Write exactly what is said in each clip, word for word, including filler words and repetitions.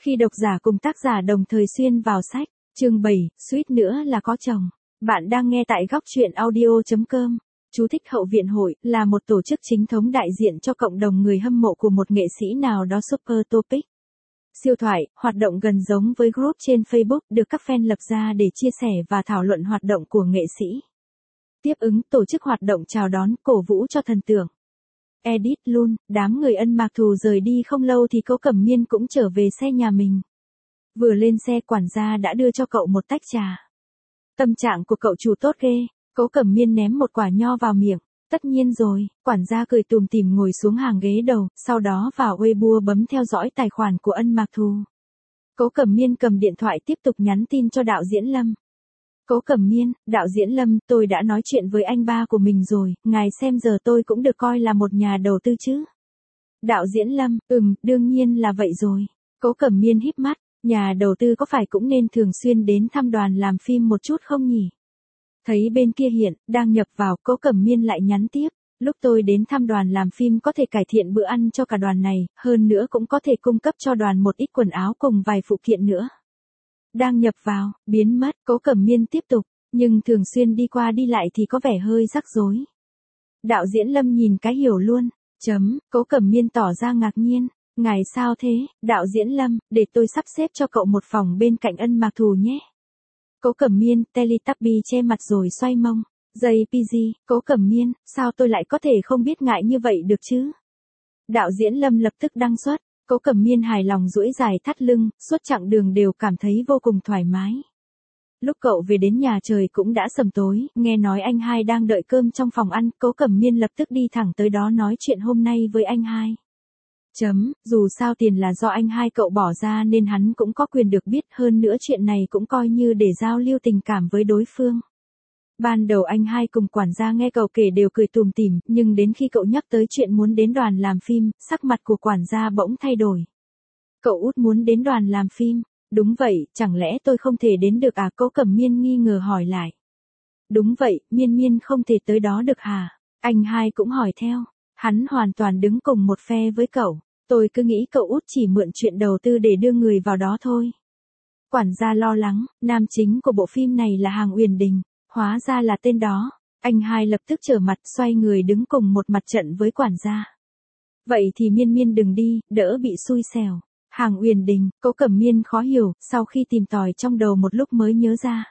Khi độc giả cùng tác giả đồng thời xuyên vào sách, chương bảy, suýt nữa là có chồng. Bạn đang nghe tại góc truyện audio chấm com. Chú thích: Hậu viện hội là một tổ chức chính thống đại diện cho cộng đồng người hâm mộ của một nghệ sĩ nào đó super topic. Siêu thoại, hoạt động gần giống với group trên Facebook được các fan lập ra để chia sẻ và thảo luận hoạt động của nghệ sĩ. Tiếp ứng, tổ chức hoạt động chào đón, cổ vũ cho thần tượng. Edit luôn, đám người Ân Mạc Thù rời đi không lâu thì Cố Cẩm Miên cũng trở về xe nhà mình. Vừa lên xe, quản gia đã đưa cho cậu một tách trà. Tâm trạng của cậu chủ tốt ghê. Cố Cẩm Miên ném một quả nho vào miệng. Tất nhiên rồi, quản gia cười tùm tìm ngồi xuống hàng ghế đầu, sau đó vào Weibo bấm theo dõi tài khoản của Ân Mạc Thù. Cố Cẩm Miên cầm điện thoại tiếp tục nhắn tin cho đạo diễn Lâm. Cố Cẩm Miên, đạo diễn Lâm, tôi đã nói chuyện với anh ba của mình rồi, ngài xem giờ tôi cũng được coi là một nhà đầu tư chứ. Đạo diễn Lâm, ừm, đương nhiên là vậy rồi. Cố Cẩm Miên híp mắt, nhà đầu tư có phải cũng nên thường xuyên đến thăm đoàn làm phim một chút không nhỉ? Thấy bên kia hiện, đang nhập vào, Cố Cẩm Miên lại nhắn tiếp, lúc tôi đến thăm đoàn làm phim có thể cải thiện bữa ăn cho cả đoàn này, hơn nữa cũng có thể cung cấp cho đoàn một ít quần áo cùng vài phụ kiện nữa. Đang nhập vào, biến mất, Cố Cẩm Miên tiếp tục, nhưng thường xuyên đi qua đi lại thì có vẻ hơi rắc rối. Đạo diễn Lâm nhìn cái hiểu luôn, chấm, Cố Cẩm Miên tỏ ra ngạc nhiên, ngài sao thế, đạo diễn Lâm, để tôi sắp xếp cho cậu một phòng bên cạnh Ân Mạc Thù nhé. Cố Cẩm Miên, Teletubby che mặt rồi xoay mông, giây pê giê, Cố Cẩm Miên, sao tôi lại có thể không biết ngại như vậy được chứ? Đạo diễn Lâm lập tức đăng xuất. Cố Cẩm Miên hài lòng duỗi dài thắt lưng, suốt chặng đường đều cảm thấy vô cùng thoải mái. Lúc cậu về đến nhà trời cũng đã sầm tối, nghe nói anh hai đang đợi cơm trong phòng ăn, Cố Cẩm Miên lập tức đi thẳng tới đó nói chuyện hôm nay với anh hai. Chấm, dù sao tiền là do anh hai cậu bỏ ra nên hắn cũng có quyền được biết, hơn nữa chuyện này cũng coi như để giao lưu tình cảm với đối phương. Ban đầu anh hai cùng quản gia nghe cậu kể đều cười tùm tìm, nhưng đến khi cậu nhắc tới chuyện muốn đến đoàn làm phim, sắc mặt của quản gia bỗng thay đổi. Cậu út muốn đến đoàn làm phim? Đúng vậy, chẳng lẽ tôi không thể đến được à? Cố Cẩm Miên nghi ngờ hỏi lại. Đúng vậy, Miên Miên không thể tới đó được hả? Anh hai cũng hỏi theo. Hắn hoàn toàn đứng cùng một phe với cậu. Tôi cứ nghĩ cậu út chỉ mượn chuyện đầu tư để đưa người vào đó thôi. Quản gia lo lắng, nam chính của bộ phim này là Hàng Uyển Đình. Hóa ra là tên đó. Anh hai lập tức trở mặt, xoay người đứng cùng một mặt trận với quản gia. Vậy thì Miên Miên đừng đi, đỡ bị xui xẻo. Hàng Uyển Đình, Cố Cẩm Miên khó hiểu, sau khi tìm tòi trong đầu một lúc mới nhớ ra.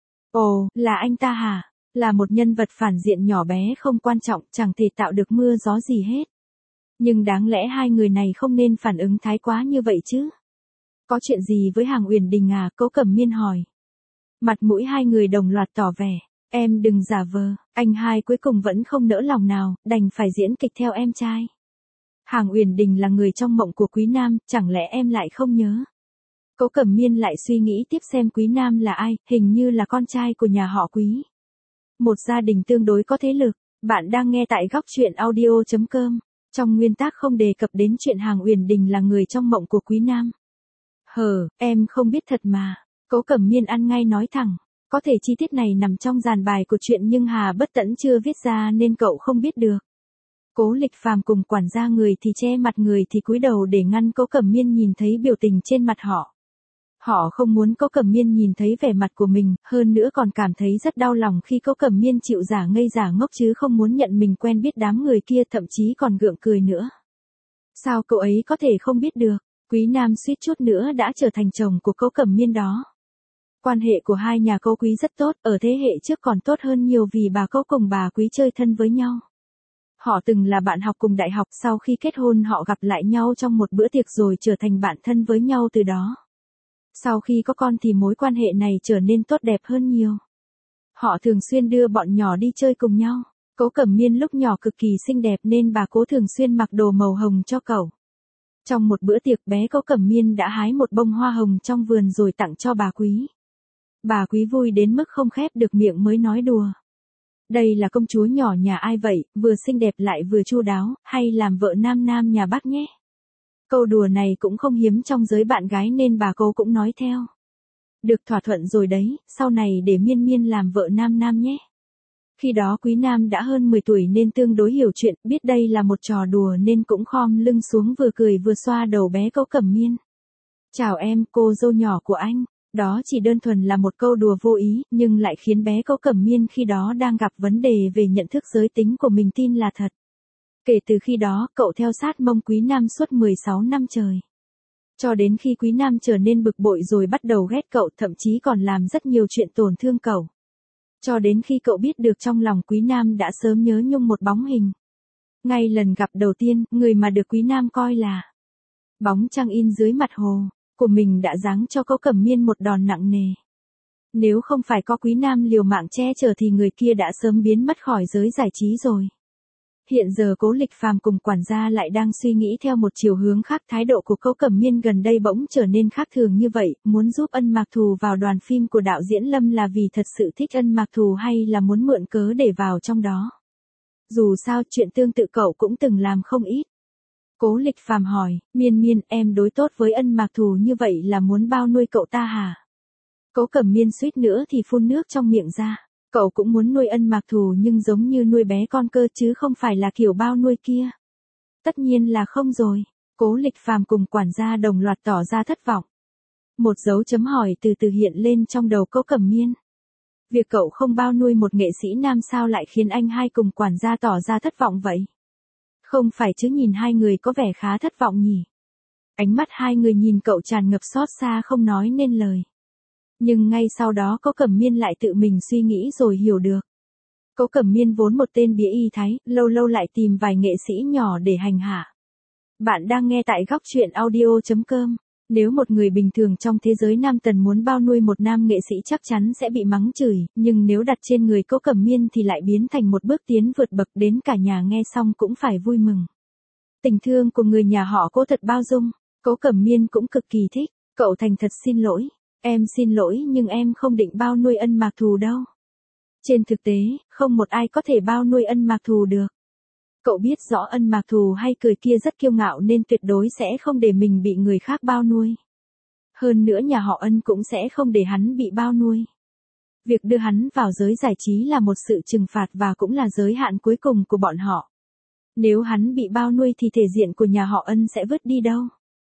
Ồ, là anh ta hả? Là một nhân vật phản diện nhỏ bé không quan trọng, chẳng thể tạo được mưa gió gì hết. Nhưng đáng lẽ hai người này không nên phản ứng thái quá như vậy chứ? Có chuyện gì với Hàng Uyển Đình à? Cố Cẩm Miên hỏi. Mặt mũi hai người đồng loạt tỏ vẻ, em đừng giả vờ, anh hai cuối cùng vẫn không nỡ lòng nào, đành phải diễn kịch theo em trai. Hàng Uyển Đình là người trong mộng của Quý Nam, chẳng lẽ em lại không nhớ? Cố Cẩm Miên lại suy nghĩ tiếp xem Quý Nam là ai, hình như là con trai của nhà họ Quý. Một gia đình tương đối có thế lực, bạn đang nghe tại góc truyện audio chấm com. Trong nguyên tác không đề cập đến chuyện Hàng Uyển Đình là người trong mộng của Quý Nam. Hờ, em không biết thật mà. Cố Cẩm Miên ăn ngay nói thẳng, có thể chi tiết này nằm trong dàn bài của chuyện nhưng Hà Bất Tẫn chưa viết ra nên cậu không biết được. Cố Lịch Phàm cùng quản gia người thì che mặt người thì cúi đầu để ngăn Cố Cẩm Miên nhìn thấy biểu tình trên mặt họ. Họ không muốn Cố Cẩm Miên nhìn thấy vẻ mặt của mình, hơn nữa còn cảm thấy rất đau lòng khi Cố Cẩm Miên chịu giả ngây giả ngốc chứ không muốn nhận mình quen biết đám người kia, thậm chí còn gượng cười nữa. Sao cậu ấy có thể không biết được, Quý Nam suýt chút nữa đã trở thành chồng của Cố Cẩm Miên đó. Quan hệ của hai nhà Cố Quý rất tốt, ở thế hệ trước còn tốt hơn nhiều vì bà Cố cùng bà Quý chơi thân với nhau. Họ từng là bạn học cùng đại học, sau khi kết hôn họ gặp lại nhau trong một bữa tiệc rồi trở thành bạn thân với nhau từ đó. Sau khi có con thì mối quan hệ này trở nên tốt đẹp hơn nhiều. Họ thường xuyên đưa bọn nhỏ đi chơi cùng nhau. Cố Cẩm Miên lúc nhỏ cực kỳ xinh đẹp nên bà Cố thường xuyên mặc đồ màu hồng cho cậu. Trong một bữa tiệc bé Cố Cẩm Miên đã hái một bông hoa hồng trong vườn rồi tặng cho bà Quý. Bà Quý vui đến mức không khép được miệng mới nói đùa. Đây là công chúa nhỏ nhà ai vậy, vừa xinh đẹp lại vừa chu đáo, hay làm vợ nam nam nhà bác nhé. Câu đùa này cũng không hiếm trong giới bạn gái nên bà Cố cũng nói theo. Được, thỏa thuận rồi đấy, sau này để Miên Miên làm vợ nam nam nhé. Khi đó Quý Nam đã hơn mười tuổi nên tương đối hiểu chuyện, biết đây là một trò đùa nên cũng khom lưng xuống vừa cười vừa xoa đầu bé Cố Cẩm Miên. Chào em, cô dâu nhỏ của anh. Đó chỉ đơn thuần là một câu đùa vô ý, nhưng lại khiến bé Cố Cẩm Miên khi đó đang gặp vấn đề về nhận thức giới tính của mình tin là thật. Kể từ khi đó, cậu theo sát mông Quý Nam suốt mười sáu năm trời. Cho đến khi Quý Nam trở nên bực bội rồi bắt đầu ghét cậu, thậm chí còn làm rất nhiều chuyện tổn thương cậu. Cho đến khi cậu biết được trong lòng Quý Nam đã sớm nhớ nhung một bóng hình. Ngay lần gặp đầu tiên, người mà được Quý Nam coi là bóng trăng in dưới mặt hồ của mình đã giáng cho Cố Cẩm Miên một đòn nặng nề. Nếu không phải có Quý Nam liều mạng che chở thì người kia đã sớm biến mất khỏi giới giải trí rồi. Hiện giờ Cố Lịch Phàm cùng quản gia lại đang suy nghĩ theo một chiều hướng khác. Thái độ của Cố Cẩm Miên gần đây bỗng trở nên khác thường như vậy, muốn giúp Ân Mạc Thù vào đoàn phim của đạo diễn Lâm là vì thật sự thích Ân Mạc Thù hay là muốn mượn cớ để vào trong đó. Dù sao chuyện tương tự cậu cũng từng làm không ít. Cố Lịch Phàm hỏi, Miên Miên, em đối tốt với Ân Mạc Thù như vậy là muốn bao nuôi cậu ta hả? Cố Cẩm Miên suýt nữa thì phun nước trong miệng ra. Cậu cũng muốn nuôi Ân Mạc Thù nhưng giống như nuôi bé con cơ chứ không phải là kiểu bao nuôi kia. Tất nhiên là không rồi. Cố Lịch Phàm cùng quản gia đồng loạt tỏ ra thất vọng. Một dấu chấm hỏi từ từ hiện lên trong đầu Cố Cẩm Miên. Việc cậu không bao nuôi một nghệ sĩ nam sao lại khiến anh hai cùng quản gia tỏ ra thất vọng vậy? Không phải chứ, nhìn hai người có vẻ khá thất vọng nhỉ. Ánh mắt hai người nhìn cậu tràn ngập xót xa không nói nên lời. Nhưng ngay sau đó Cố Cẩm Miên lại tự mình suy nghĩ rồi hiểu được. Cố Cẩm Miên vốn một tên bía y thái, lâu lâu lại tìm vài nghệ sĩ nhỏ để hành hạ. Bạn đang nghe tại góc truyện audio chấm com. Nếu một người bình thường trong thế giới nam tần muốn bao nuôi một nam nghệ sĩ chắc chắn sẽ bị mắng chửi, nhưng nếu đặt trên người Cố Cẩm Miên thì lại biến thành một bước tiến vượt bậc, đến cả nhà nghe xong cũng phải vui mừng. Tình thương của người nhà họ Cố thật bao dung, Cố Cẩm Miên cũng cực kỳ thích. Cậu thành thật xin lỗi. Em xin lỗi nhưng em không định bao nuôi Ân Mạc Thù đâu. Trên thực tế, không một ai có thể bao nuôi Ân Mạc Thù được. Cậu biết rõ Ân Mạc Thù hay cười kia rất kiêu ngạo nên tuyệt đối sẽ không để mình bị người khác bao nuôi. Hơn nữa nhà họ Ân cũng sẽ không để hắn bị bao nuôi. Việc đưa hắn vào giới giải trí là một sự trừng phạt và cũng là giới hạn cuối cùng của bọn họ. Nếu hắn bị bao nuôi thì thể diện của nhà họ Ân sẽ vứt đi đâu?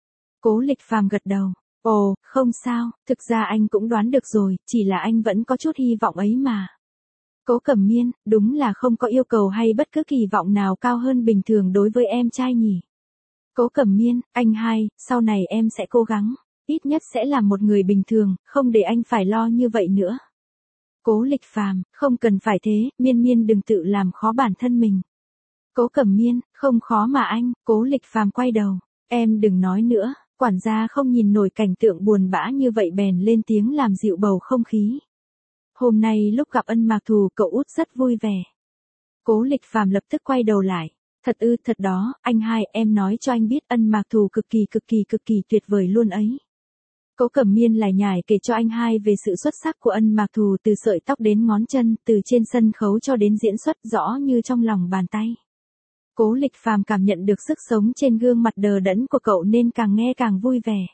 Cố Lịch Phàm gật đầu. Ồ, không sao, thực ra anh cũng đoán được rồi, chỉ là anh vẫn có chút hy vọng ấy mà. Cố Cẩm Miên, đúng là không có yêu cầu hay bất cứ kỳ vọng nào cao hơn bình thường đối với em trai nhỉ. Cố Cẩm Miên, anh hai, sau này em sẽ cố gắng, ít nhất sẽ là một người bình thường, không để anh phải lo như vậy nữa. Cố Lịch Phàm, không cần phải thế, Miên Miên đừng tự làm khó bản thân mình. Cố Cẩm Miên, không khó mà anh. Cố Lịch Phàm quay đầu, em đừng nói nữa. Quản gia không nhìn nổi cảnh tượng buồn bã như vậy bèn lên tiếng làm dịu bầu không khí. Hôm nay lúc gặp Ân Mạc Thù cậu út rất vui vẻ. Cố Lịch Phàm lập tức quay đầu lại. Thật ư, thật đó, anh hai, em nói cho anh biết Ân Mạc Thù cực kỳ cực kỳ cực kỳ tuyệt vời luôn ấy. Cố Cẩm Miên lại nhải kể cho anh hai về sự xuất sắc của Ân Mạc Thù từ sợi tóc đến ngón chân, từ trên sân khấu cho đến diễn xuất rõ như trong lòng bàn tay. Cố Lịch Phàm cảm nhận được sức sống trên gương mặt đờ đẫn của cậu nên càng nghe càng vui vẻ.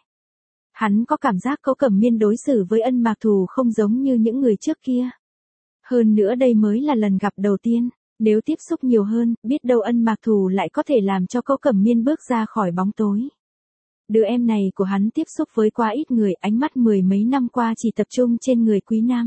Hắn có cảm giác Cố Cẩm Miên đối xử với Ân Mạc Thù không giống như những người trước kia. Hơn nữa đây mới là lần gặp đầu tiên, nếu tiếp xúc nhiều hơn, biết đâu Ân Mạc Thù lại có thể làm cho Cố Cẩm Miên bước ra khỏi bóng tối. Đứa em này của hắn tiếp xúc với quá ít người, ánh mắt mười mấy năm qua chỉ tập trung trên người Quý Nam.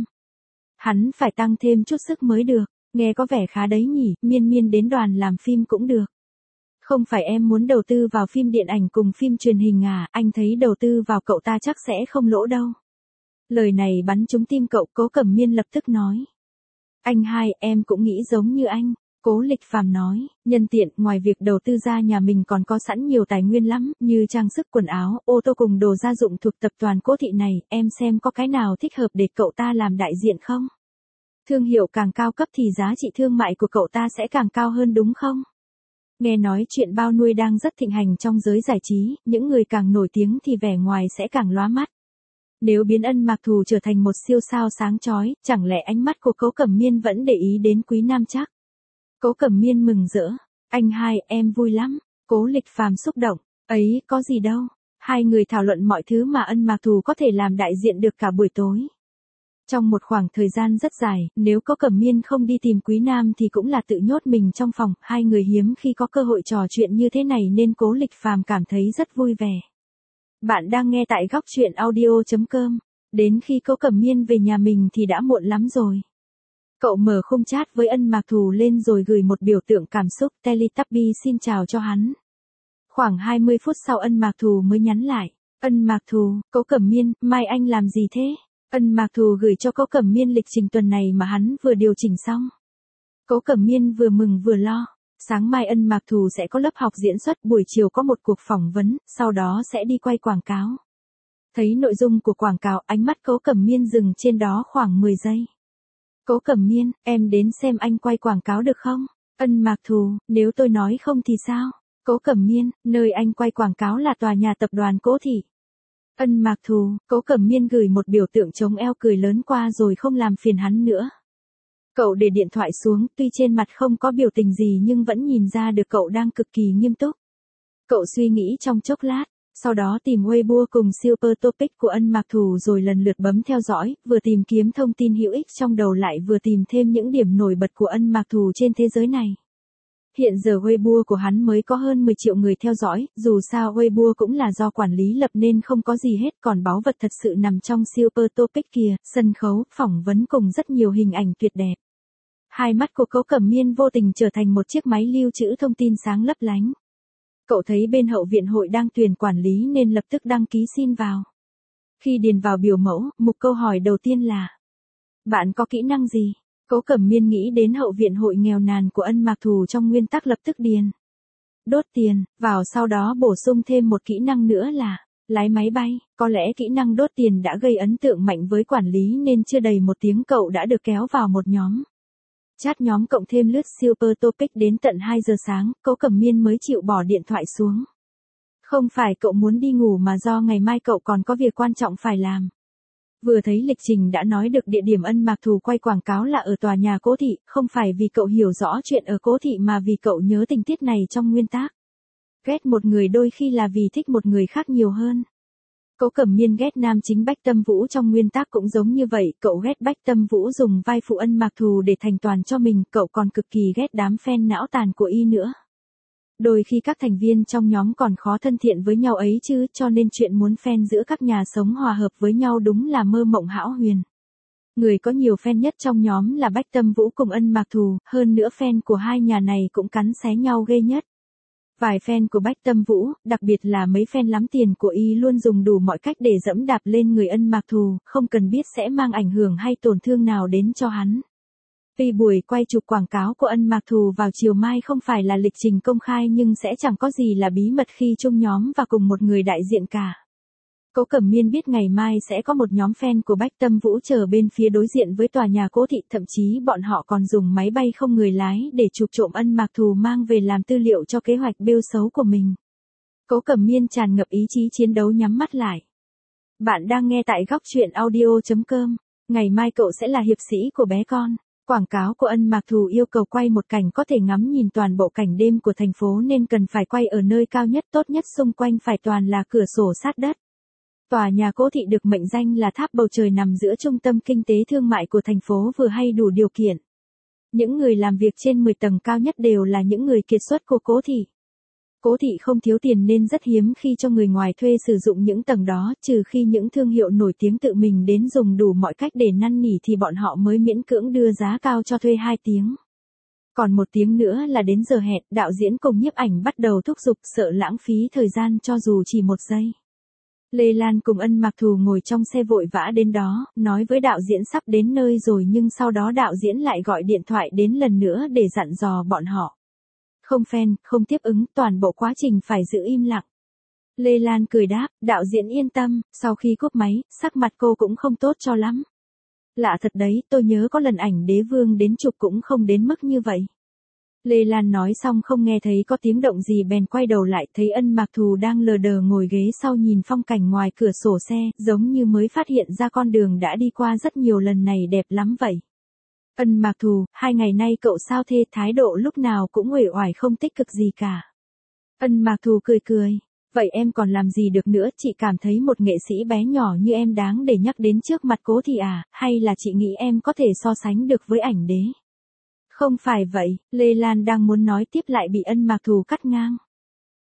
Hắn phải tăng thêm chút sức mới được. Nghe có vẻ khá đấy nhỉ, Miên Miên đến đoàn làm phim cũng được. Không phải em muốn đầu tư vào phim điện ảnh cùng phim truyền hình à, anh thấy đầu tư vào cậu ta chắc sẽ không lỗ đâu. Lời này bắn trúng tim cậu. Cố Cẩm Miên lập tức nói. Anh hai, em cũng nghĩ giống như anh. Cố Lịch Phàm nói, nhân tiện, ngoài việc đầu tư ra nhà mình còn có sẵn nhiều tài nguyên lắm, như trang sức quần áo, ô tô cùng đồ gia dụng thuộc tập đoàn Cố Thị này, em xem có cái nào thích hợp để cậu ta làm đại diện không? Thương hiệu càng cao cấp thì giá trị thương mại của cậu ta sẽ càng cao hơn đúng không? Nghe nói chuyện bao nuôi đang rất thịnh hành trong giới giải trí, những người càng nổi tiếng thì vẻ ngoài sẽ càng lóa mắt. Nếu biến Ân Mạc Thù trở thành một siêu sao sáng chói, chẳng lẽ ánh mắt của Cố Cẩm Miên vẫn để ý đến Quý Nam chắc? Cố Cẩm Miên mừng rỡ. Anh hai, em vui lắm. Cố Lịch Phàm xúc động. Ấy, có gì đâu. Hai người thảo luận mọi thứ mà Ân Mạc Thù có thể làm đại diện được cả buổi tối. Trong một khoảng thời gian rất dài, nếu Cố Cẩm Miên không đi tìm Quý Nam thì cũng là tự nhốt mình trong phòng, hai người hiếm khi có cơ hội trò chuyện như thế này nên Cố Lịch Phàm cảm thấy rất vui vẻ. Bạn đang nghe tại góc chuyện audio chấm com. Đến khi Cố Cẩm Miên về nhà mình thì đã muộn lắm rồi. Cậu mở khung chat với Ân Mạc Thù lên rồi gửi một biểu tượng cảm xúc Teletubby xin chào cho hắn. Khoảng hai mươi phút sau Ân Mạc Thù mới nhắn lại. Ân Mạc Thù, Cố Cẩm Miên, mai anh làm gì thế? Ân Mạc Thù gửi cho Cố Cẩm Miên lịch trình tuần này mà hắn vừa điều chỉnh xong. Cố Cẩm Miên vừa mừng vừa lo. Sáng mai Ân Mạc Thù sẽ có lớp học diễn xuất, buổi chiều có một cuộc phỏng vấn, sau đó sẽ đi quay quảng cáo. Thấy nội dung của quảng cáo, ánh mắt Cố Cẩm Miên dừng trên đó khoảng mười giây. Cố Cẩm Miên, em đến xem anh quay quảng cáo được không? Ân Mạc Thù, nếu tôi nói không thì sao? Cố Cẩm Miên, nơi anh quay quảng cáo là tòa nhà tập đoàn Cố Thị. Ân Mạc Thù, Cố Cẩm Miên gửi một biểu tượng chống eo cười lớn qua rồi không làm phiền hắn nữa. Cậu để điện thoại xuống, tuy trên mặt không có biểu tình gì nhưng vẫn nhìn ra được cậu đang cực kỳ nghiêm túc. Cậu suy nghĩ trong chốc lát, sau đó tìm Weibo cùng Super Topic của Ân Mạc Thù rồi lần lượt bấm theo dõi, vừa tìm kiếm thông tin hữu ích trong đầu lại vừa tìm thêm những điểm nổi bật của Ân Mạc Thù trên thế giới này. Hiện giờ Weibo của hắn mới có hơn mười triệu người theo dõi, dù sao Weibo cũng là do quản lý lập nên không có gì hết, còn báu vật thật sự nằm trong Super Topic kìa, sân khấu, phỏng vấn cùng rất nhiều hình ảnh tuyệt đẹp. Hai mắt của Cố Cẩm Miên vô tình trở thành một chiếc máy lưu trữ thông tin sáng lấp lánh. Cậu thấy bên hậu viện hội đang tuyển quản lý nên lập tức đăng ký xin vào. Khi điền vào biểu mẫu, mục câu hỏi đầu tiên là: bạn có kỹ năng gì? Cố Cẩm Miên nghĩ đến hậu viện hội nghèo nàn của Ân Mạc Thù trong nguyên tắc lập tức điền đốt tiền vào, sau đó bổ sung thêm một kỹ năng nữa là lái máy bay. Có lẽ kỹ năng đốt tiền đã gây ấn tượng mạnh với quản lý nên chưa đầy một tiếng cậu đã được kéo vào một nhóm. Chat nhóm cộng thêm lướt Super Topic đến tận hai giờ sáng, Cố Cẩm Miên mới chịu bỏ điện thoại xuống. Không phải cậu muốn đi ngủ mà do ngày mai cậu còn có việc quan trọng phải làm. Vừa thấy lịch trình đã nói được địa điểm Ân Mạc Thù quay quảng cáo là ở tòa nhà Cố Thị, không phải vì cậu hiểu rõ chuyện ở Cố Thị mà vì cậu nhớ tình tiết này trong nguyên tác. Ghét một người đôi khi là vì thích một người khác nhiều hơn. Cố Cẩm Miên ghét nam chính Bách Tâm Vũ trong nguyên tác cũng giống như vậy, cậu ghét Bách Tâm Vũ dùng vai phụ Ân Mạc Thù để thành toàn cho mình, cậu còn cực kỳ ghét đám fan não tàn của y nữa. Đôi khi các thành viên trong nhóm còn khó thân thiện với nhau ấy chứ, cho nên chuyện muốn fan giữa các nhà sống hòa hợp với nhau đúng là mơ mộng hão huyền. Người có nhiều fan nhất trong nhóm là Bách Tâm Vũ cùng Ân Mạc Thù, hơn nữa fan của hai nhà này cũng cắn xé nhau ghê nhất. Vài fan của Bách Tâm Vũ, đặc biệt là mấy fan lắm tiền của y luôn dùng đủ mọi cách để dẫm đạp lên người Ân Mạc Thù, không cần biết sẽ mang ảnh hưởng hay tổn thương nào đến cho hắn. Vì buổi quay chụp quảng cáo của Ân Mạc Thù vào chiều mai không phải là lịch trình công khai nhưng sẽ chẳng có gì là bí mật khi chung nhóm và cùng một người đại diện cả. Cố Cẩm Miên biết ngày mai sẽ có một nhóm fan của Bách Tâm Vũ chờ bên phía đối diện với tòa nhà Cố Thị, thậm chí bọn họ còn dùng máy bay không người lái để chụp trộm Ân Mạc Thù mang về làm tư liệu cho kế hoạch bêu xấu của mình. Cố Cẩm Miên tràn ngập ý chí chiến đấu nhắm mắt lại. Bạn đang nghe tại góc chuyện audio chấm com. Ngày mai cậu sẽ là hiệp sĩ của bé con. Quảng cáo của Ân Mạc Thù yêu cầu quay một cảnh có thể ngắm nhìn toàn bộ cảnh đêm của thành phố nên cần phải quay ở nơi cao nhất, tốt nhất xung quanh phải toàn là cửa sổ sát đất. Tòa nhà Cố Thị được mệnh danh là tháp bầu trời nằm giữa trung tâm kinh tế thương mại của thành phố vừa hay đủ điều kiện. Những người làm việc trên mười tầng cao nhất đều là những người kiệt xuất của Cố Thị. Cố Thị không thiếu tiền nên rất hiếm khi cho người ngoài thuê sử dụng những tầng đó, trừ khi những thương hiệu nổi tiếng tự mình đến dùng đủ mọi cách để năn nỉ thì bọn họ mới miễn cưỡng đưa giá cao cho thuê hai tiếng. Còn một tiếng nữa là đến giờ hẹn, đạo diễn cùng nhiếp ảnh bắt đầu thúc giục, sợ lãng phí thời gian cho dù chỉ một giây. Lê Lan cùng Ân Mạc Thù ngồi trong xe vội vã đến đó, nói với đạo diễn sắp đến nơi rồi nhưng sau đó đạo diễn lại gọi điện thoại đến lần nữa để dặn dò bọn họ. Không fan, không tiếp ứng, toàn bộ quá trình phải giữ im lặng. Lê Lan cười đáp, đạo diễn yên tâm, sau khi cúp máy, sắc mặt cô cũng không tốt cho lắm. Lạ thật đấy, tôi nhớ có lần ảnh đế vương đến chụp cũng không đến mức như vậy. Lê Lan nói xong không nghe thấy có tiếng động gì bèn quay đầu lại thấy Ân Mạc Thù đang lờ đờ ngồi ghế sau nhìn phong cảnh ngoài cửa sổ xe, giống như mới phát hiện ra con đường đã đi qua rất nhiều lần này đẹp lắm vậy. Ân Mạc Thù, hai ngày nay cậu sao thế, thái độ lúc nào cũng uể oải không tích cực gì cả. Ân Mạc Thù cười cười, vậy em còn làm gì được nữa, chị cảm thấy một nghệ sĩ bé nhỏ như em đáng để nhắc đến trước mặt Cố Thị à, hay là chị nghĩ em có thể so sánh được với ảnh đế? Không phải vậy, Lê Lan đang muốn nói tiếp lại bị Ân Mạc Thù cắt ngang.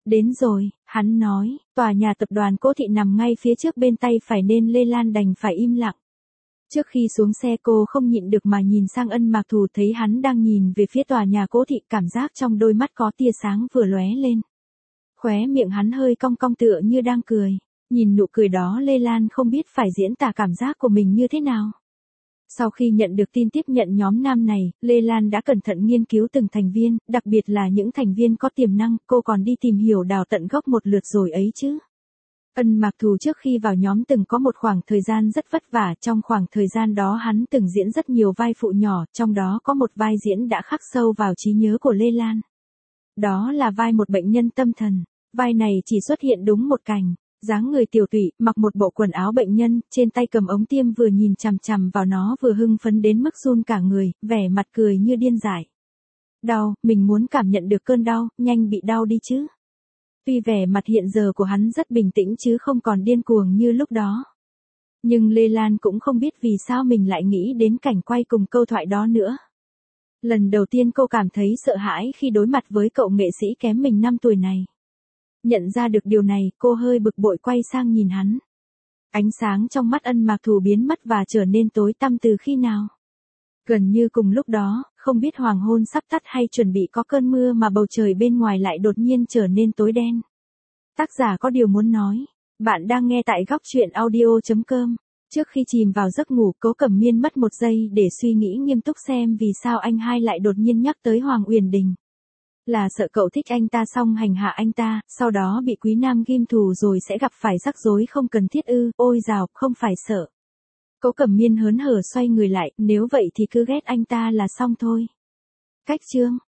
Đến rồi, hắn nói, tòa nhà tập đoàn Cố Thị nằm ngay phía trước bên tay phải nên Lê Lan đành phải im lặng. Trước khi xuống xe cô không nhịn được mà nhìn sang Ân Mạc Thù, thấy hắn đang nhìn về phía tòa nhà Cố Thị, cảm giác trong đôi mắt có tia sáng vừa lóe lên. Khóe miệng hắn hơi cong cong tựa như đang cười. Nhìn nụ cười đó Lê Lan không biết phải diễn tả cảm giác của mình như thế nào. Sau khi nhận được tin tiếp nhận nhóm nam này, Lê Lan đã cẩn thận nghiên cứu từng thành viên, đặc biệt là những thành viên có tiềm năng, cô còn đi tìm hiểu đào tận gốc một lượt rồi ấy chứ. Ân Mạc Thù trước khi vào nhóm từng có một khoảng thời gian rất vất vả, trong khoảng thời gian đó hắn từng diễn rất nhiều vai phụ nhỏ, trong đó có một vai diễn đã khắc sâu vào trí nhớ của Lê Lan. Đó là vai một bệnh nhân tâm thần, vai này chỉ xuất hiện đúng một cảnh. Dáng người tiểu tụy, mặc một bộ quần áo bệnh nhân, trên tay cầm ống tiêm vừa nhìn chằm chằm vào nó vừa hưng phấn đến mức run cả người, vẻ mặt cười như điên dại. Đau, mình muốn cảm nhận được cơn đau, nhanh bị đau đi chứ. Tuy vẻ mặt hiện giờ của hắn rất bình tĩnh chứ không còn điên cuồng như lúc đó. Nhưng Lê Lan cũng không biết vì sao mình lại nghĩ đến cảnh quay cùng câu thoại đó nữa. Lần đầu tiên cô cảm thấy sợ hãi khi đối mặt với cậu nghệ sĩ kém mình năm tuổi này. Nhận ra được điều này, cô hơi bực bội quay sang nhìn hắn. Ánh sáng trong mắt Ân Mạc Thù biến mất và trở nên tối tăm từ khi nào. Gần như cùng lúc đó, không biết hoàng hôn sắp tắt hay chuẩn bị có cơn mưa mà bầu trời bên ngoài lại đột nhiên trở nên tối đen. Tác giả có điều muốn nói. Bạn đang nghe tại góc truyện audio chấm com. Trước khi chìm vào giấc ngủ, Cố Cẩm Miên mất một giây để suy nghĩ nghiêm túc xem vì sao anh hai lại đột nhiên nhắc tới Hoàng Uyển Đình. Là sợ cậu thích anh ta xong hành hạ anh ta, sau đó bị Quý Nam ghim thù rồi sẽ gặp phải rắc rối không cần thiết ư, ôi dào, không phải sợ. Cố Cẩm Miên hớn hở xoay người lại, nếu vậy thì cứ ghét anh ta là xong thôi. Cách chương